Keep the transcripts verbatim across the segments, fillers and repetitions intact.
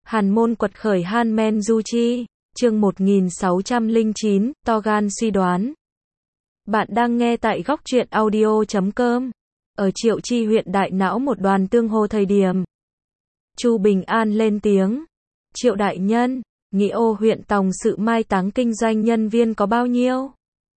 Hàn môn quật khởi Han Men Du Chi, chương một nghìn sáu trăm lẻ chín, to gan suy đoán. Bạn đang nghe tại góc truyện audio chấm com. Ở Triệu Chi huyện đại não một đoàn tương hô thời điểm. Chu Bình An lên tiếng. Triệu đại nhân, Nghị Ô huyện tòng sự mai táng kinh doanh nhân viên có bao nhiêu?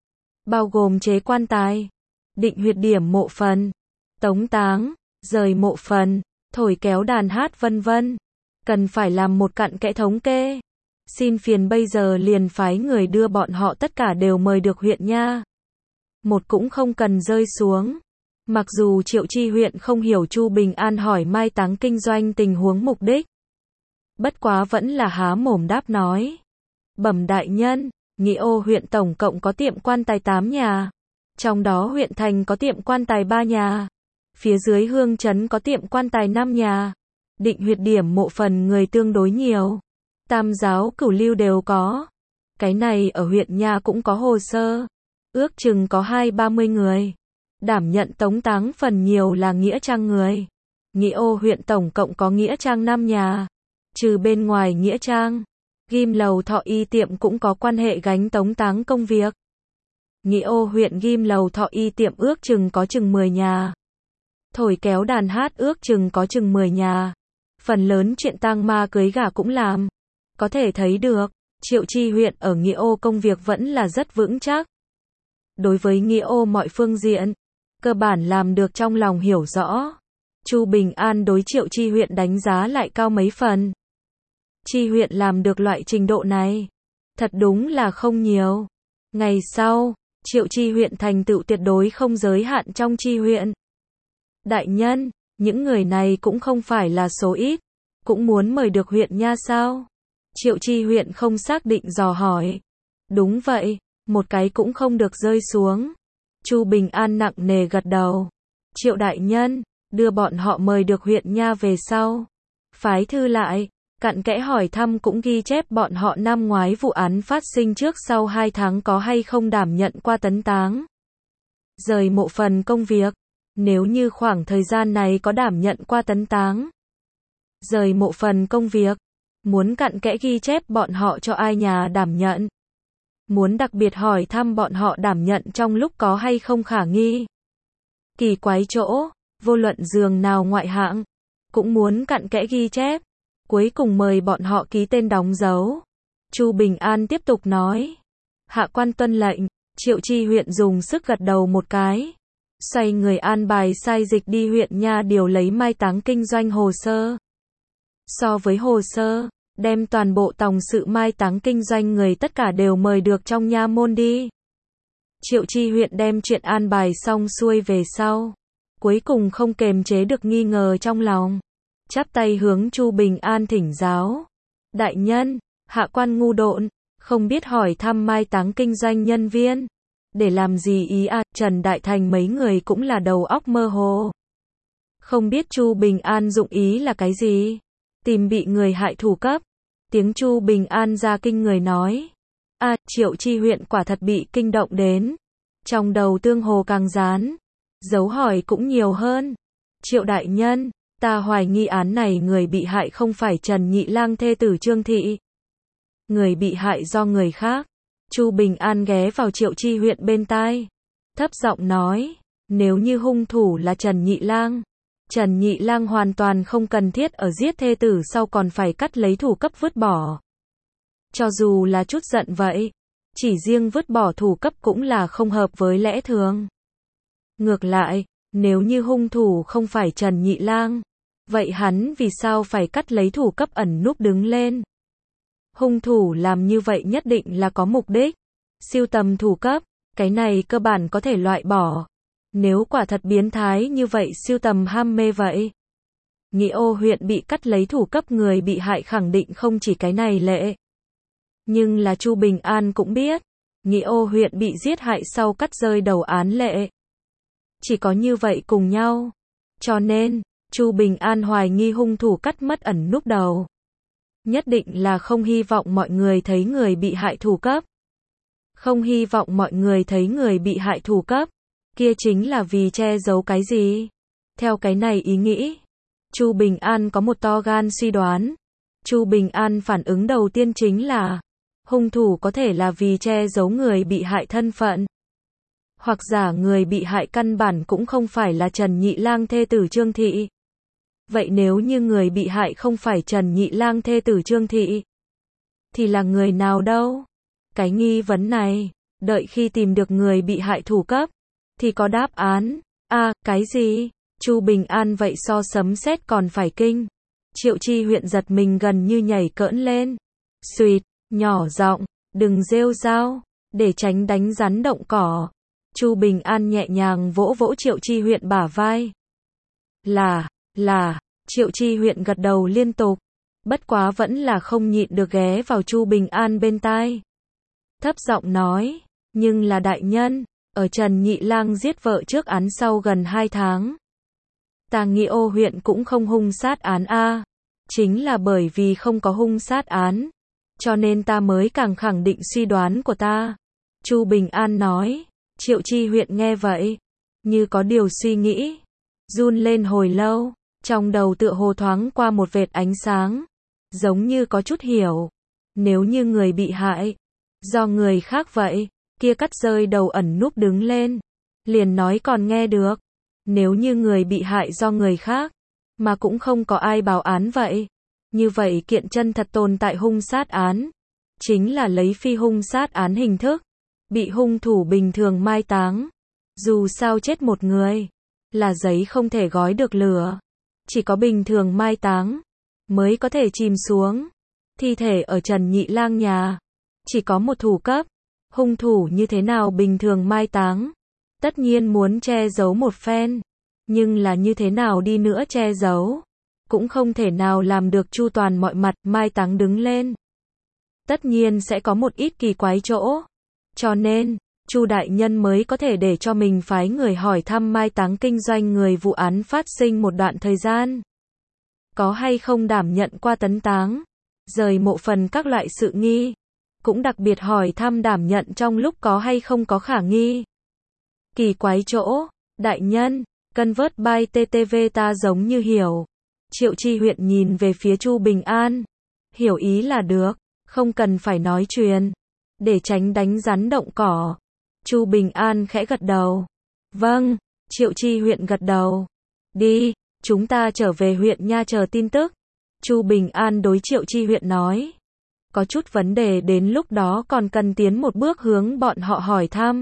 Bao gồm chế quan tài, định huyệt điểm mộ phần, tống táng, rời mộ phần, thổi kéo đàn hát vân vân. Cần phải làm một cặn kẽ thống kê. Xin phiền bây giờ liền phái người đưa bọn họ tất cả đều mời được huyện nha. Một cũng không cần rơi xuống. Mặc dù Triệu Chi huyện không hiểu Chu Bình An hỏi mai táng kinh doanh tình huống mục đích. Bất quá vẫn là há mồm đáp nói. Bẩm đại nhân, Nghị Ô huyện tổng cộng có tiệm quan tài tám nhà. Trong đó huyện thành có tiệm quan tài ba nhà. Phía dưới hương trấn có tiệm quan tài năm nhà. Định huyệt điểm mộ phần người tương đối nhiều. Tam giáo cửu lưu đều có. Cái này ở huyện nha cũng có hồ sơ. Ước chừng có hai ba mươi người. Đảm nhận tống táng phần nhiều là nghĩa trang người. Nghị Ô huyện tổng cộng có nghĩa trang năm nhà. Trừ bên ngoài nghĩa trang, Ghim Lầu Thọ Y tiệm cũng có quan hệ gánh tống táng công việc. Nghị Ô huyện Ghim Lầu Thọ Y tiệm ước chừng có chừng mười nhà. Thổi kéo đàn hát ước chừng có chừng mười nhà. Phần lớn chuyện tang ma cưới gả cũng làm. Có thể thấy được, Triệu Chi huyện ở Nghị Ô công việc vẫn là rất vững chắc. Đối với Nghị Ô mọi phương diện, cơ bản làm được trong lòng hiểu rõ. Chu Bình An đối Triệu Chi huyện đánh giá lại cao mấy phần. Chi huyện làm được loại trình độ này, thật đúng là không nhiều. Ngày sau, Triệu Chi huyện thành tựu tuyệt đối không giới hạn trong Chi huyện. Đại nhân, những người này cũng không phải là số ít, cũng muốn mời được huyện nha sao? Triệu Chi huyện không xác định dò hỏi. Đúng vậy, một cái cũng không được rơi xuống. Chu Bình An nặng nề gật đầu. Triệu đại nhân, đưa bọn họ mời được huyện nha về sau. Phái thư lại, cặn kẽ hỏi thăm cũng ghi chép bọn họ năm ngoái vụ án phát sinh trước sau hai tháng có hay không đảm nhận qua tấn táng. Rời mộ phần công việc. Nếu như khoảng thời gian này có đảm nhận qua tấn táng, rời mộ phần công việc, muốn cặn kẽ ghi chép bọn họ cho ai nhà đảm nhận. Muốn đặc biệt hỏi thăm bọn họ đảm nhận trong lúc có hay không khả nghi. Kỳ quái chỗ, vô luận giường nào ngoại hạng, cũng muốn cặn kẽ ghi chép. Cuối cùng mời bọn họ ký tên đóng dấu. Chu Bình An tiếp tục nói. Hạ quan tuân lệnh. Triệu Chi huyện dùng sức gật đầu một cái. Xoay người an bài sai dịch đi huyện nha điều lấy mai táng kinh doanh hồ sơ. So với hồ sơ, đem toàn bộ tòng sự mai táng kinh doanh người tất cả đều mời được trong nha môn đi. Triệu Chi huyện đem chuyện an bài xong xuôi về sau. Cuối cùng không kềm chế được nghi ngờ trong lòng. Chắp tay hướng Chu Bình An thỉnh giáo. Đại nhân, hạ quan ngu độn, không biết hỏi thăm mai táng kinh doanh nhân viên. Để làm gì ý à, Trần Đại Thành mấy người cũng là đầu óc mơ hồ. Không biết Chu Bình An dụng ý là cái gì? Tìm bị người hại thủ cấp. Tiếng Chu Bình An ra kinh người nói. À, Triệu Chi huyện quả thật bị kinh động đến. Trong đầu tương hồ càng dán. Dấu hỏi cũng nhiều hơn. Triệu đại nhân, ta hoài nghi án này người bị hại không phải Trần Nhị Lang thê tử Trương Thị. Người bị hại do người khác. Chu Bình An ghé vào Triệu Chi huyện bên tai. Thấp giọng nói, nếu như hung thủ là Trần Nhị Lang, Trần Nhị Lang hoàn toàn không cần thiết ở giết thê tử sau còn phải cắt lấy thủ cấp vứt bỏ. Cho dù là chút giận vậy, chỉ riêng vứt bỏ thủ cấp cũng là không hợp với lẽ thường. Ngược lại, nếu như hung thủ không phải Trần Nhị Lang, vậy hắn vì sao phải cắt lấy thủ cấp ẩn núp đứng lên? Hung thủ làm như vậy nhất định là có mục đích. Siêu tầm thủ cấp, cái này cơ bản có thể loại bỏ. Nếu quả thật biến thái như vậy siêu tầm ham mê vậy. Nghị Ô huyện bị cắt lấy thủ cấp người bị hại khẳng định không chỉ cái này lệ. Nhưng là Chu Bình An cũng biết, Nghị Ô huyện bị giết hại sau cắt rơi đầu án lệ. Chỉ có như vậy cùng nhau. Cho nên, Chu Bình An hoài nghi hung thủ cắt mất ẩn núp đầu. Nhất định là không hy vọng mọi người thấy người bị hại thủ cấp. Không hy vọng mọi người thấy người bị hại thủ cấp. Kia chính là vì che giấu cái gì? Theo cái này ý nghĩ, Chu Bình An có một to gan suy đoán. Chu Bình An phản ứng đầu tiên chính là, hung thủ có thể là vì che giấu người bị hại thân phận. Hoặc giả người bị hại căn bản cũng không phải là Trần Nhị Lang thê tử Trương Thị. Vậy nếu như người bị hại không phải Trần Nhị Lang thê tử Trương Thị, thì là người nào đâu? Cái nghi vấn này, đợi khi tìm được người bị hại thủ cấp, thì có đáp án. A, à, cái gì? Chu Bình An vậy so sấm sét còn phải kinh. Triệu Chi Huyện giật mình gần như nhảy cỡn lên. Xuyệt, nhỏ giọng, đừng rêu rao, để tránh đánh rắn động cỏ. Chu Bình An nhẹ nhàng vỗ vỗ Triệu Chi Huyện bả vai. Là, là, Triệu Chi Huyện gật đầu liên tục. Bất quá vẫn là không nhịn được ghé vào Chu Bình An bên tai. Thấp giọng nói, nhưng là đại nhân, ở Trần Nhị Lang giết vợ trước án sau gần hai tháng. Ta nghĩ Ô huyện cũng không hung sát án a. Chính là bởi vì không có hung sát án, cho nên ta mới càng khẳng định suy đoán của ta. Chu Bình An nói. Triệu Chi Huyện nghe vậy, như có điều suy nghĩ, run lên hồi lâu, trong đầu tựa hồ thoáng qua một vệt ánh sáng, giống như có chút hiểu. Nếu như người bị hại do người khác vậy, kia cắt rơi đầu ẩn núp đứng lên, liền nói còn nghe được. Nếu như người bị hại do người khác, mà cũng không có ai báo án vậy, như vậy kiện chân thật tồn tại hung sát án, chính là lấy phi hung sát án hình thức, bị hung thủ bình thường mai táng. Dù sao chết một người, là giấy không thể gói được lửa, chỉ có bình thường mai táng mới có thể chìm xuống. Thi thể ở Trần Nhị Lang nhà, chỉ có một thủ cấp, hung thủ như thế nào bình thường mai táng, tất nhiên muốn che giấu một phen, nhưng là như thế nào đi nữa che giấu, cũng không thể nào làm được chu toàn mọi mặt. Mai táng đứng lên, tất nhiên sẽ có một ít kỳ quái chỗ, cho nên Chu đại nhân mới có thể để cho mình phái người hỏi thăm mai táng kinh doanh người vụ án phát sinh một đoạn thời gian, có hay không đảm nhận qua tấn táng, rời mộ phần các loại sự nghi, cũng đặc biệt hỏi thăm đảm nhận trong lúc có hay không có khả nghi. Kỳ quái chỗ, đại nhân, Convert by tê tê vê ta giống như hiểu. Triệu Chi Huyện nhìn về phía Chu Bình An, hiểu ý là được, không cần phải nói truyền, để tránh đánh rắn động cỏ. Chu Bình An khẽ gật đầu. Vâng, Triệu Chi Huyện gật đầu. Đi, chúng ta trở về huyện nha chờ tin tức. Chu Bình An đối Triệu Chi Huyện nói. Có chút vấn đề đến lúc đó còn cần tiến một bước hướng bọn họ hỏi thăm.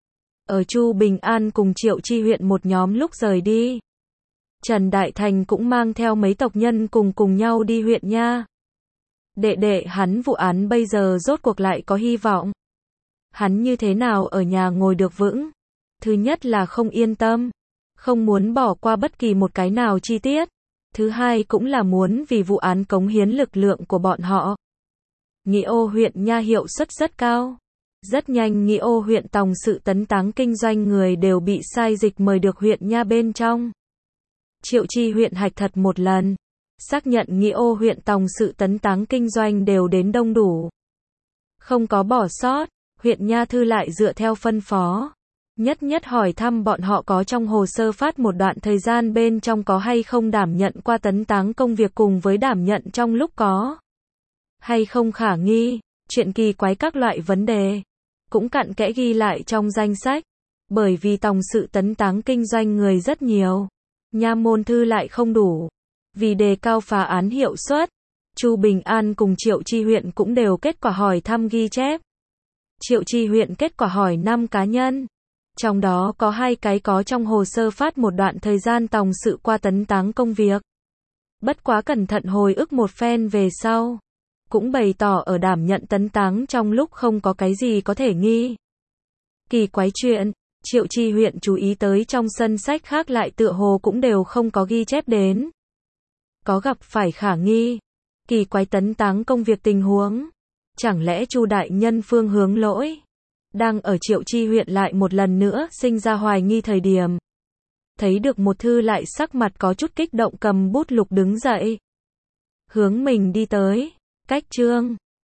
Ở Chu Bình An cùng Triệu Chi Huyện một nhóm lúc rời đi, Trần Đại Thành cũng mang theo mấy tộc nhân cùng cùng nhau đi huyện nha. Đệ đệ hắn vụ án bây giờ rốt cuộc lại có hy vọng. Hắn như thế nào ở nhà ngồi được vững? Thứ nhất là không yên tâm, không muốn bỏ qua bất kỳ một cái nào chi tiết. Thứ hai cũng là muốn vì vụ án cống hiến lực lượng của bọn họ. Nghị Ô huyện nha hiệu suất rất cao. Rất nhanh Nghị Ô huyện tòng sự tấn táng kinh doanh người đều bị sai dịch mời được huyện nha bên trong. Triệu Chi Huyện hạch thật một lần, xác nhận Nghị Ô huyện tòng sự tấn táng kinh doanh đều đến đông đủ, không có bỏ sót. Huyện nha thư lại dựa theo phân phó, nhất nhất hỏi thăm bọn họ có trong hồ sơ phát một đoạn thời gian bên trong có hay không đảm nhận qua tấn táng công việc cùng với đảm nhận trong lúc có hay không khả nghi, chuyện kỳ quái các loại vấn đề, cũng cặn kẽ ghi lại trong danh sách. Bởi vì tòng sự tấn táng kinh doanh người rất nhiều, nha môn thư lại không đủ. Vì đề cao phá án hiệu suất, Chu Bình An cùng Triệu Chi Huyện cũng đều kết quả hỏi thăm ghi chép. Triệu Chi Huyện kết quả hỏi năm cá nhân, trong đó có hai cái có trong hồ sơ phát một đoạn thời gian tòng sự qua tấn táng công việc. Bất quá cẩn thận hồi ức một phen về sau, cũng bày tỏ ở đảm nhận tấn táng trong lúc không có cái gì có thể nghi. Kỳ quái chuyện, Triệu Chi Huyện chú ý tới trong sân sách khác lại tựa hồ cũng đều không có ghi chép đến. Có gặp phải khả nghi, kỳ quái tấn táng công việc tình huống. Chẳng lẽ Chu đại nhân phương hướng lỗi? Đang ở Triệu Chi Huyện lại một lần nữa sinh ra hoài nghi thời điểm. Thấy được một thư lại sắc mặt có chút kích động cầm bút lục đứng dậy. Hướng mình đi tới, cách chương